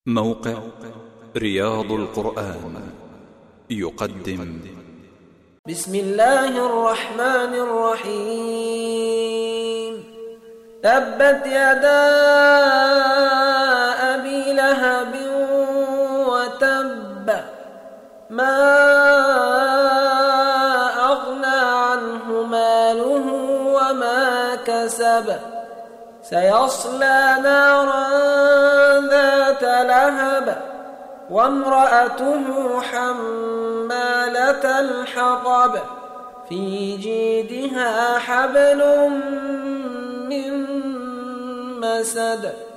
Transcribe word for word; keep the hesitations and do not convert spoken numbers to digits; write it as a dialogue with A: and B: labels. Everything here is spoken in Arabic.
A: موقع رياض القرآن يقدم
B: بسم الله الرحمن الرحيم. تبت يدا أبي لهب وتب، ما أغنى عنه ماله وما كسب، سيصلى نارا ذات لهب وامرأته حمالة الحطب في جيدها حبل من مسد.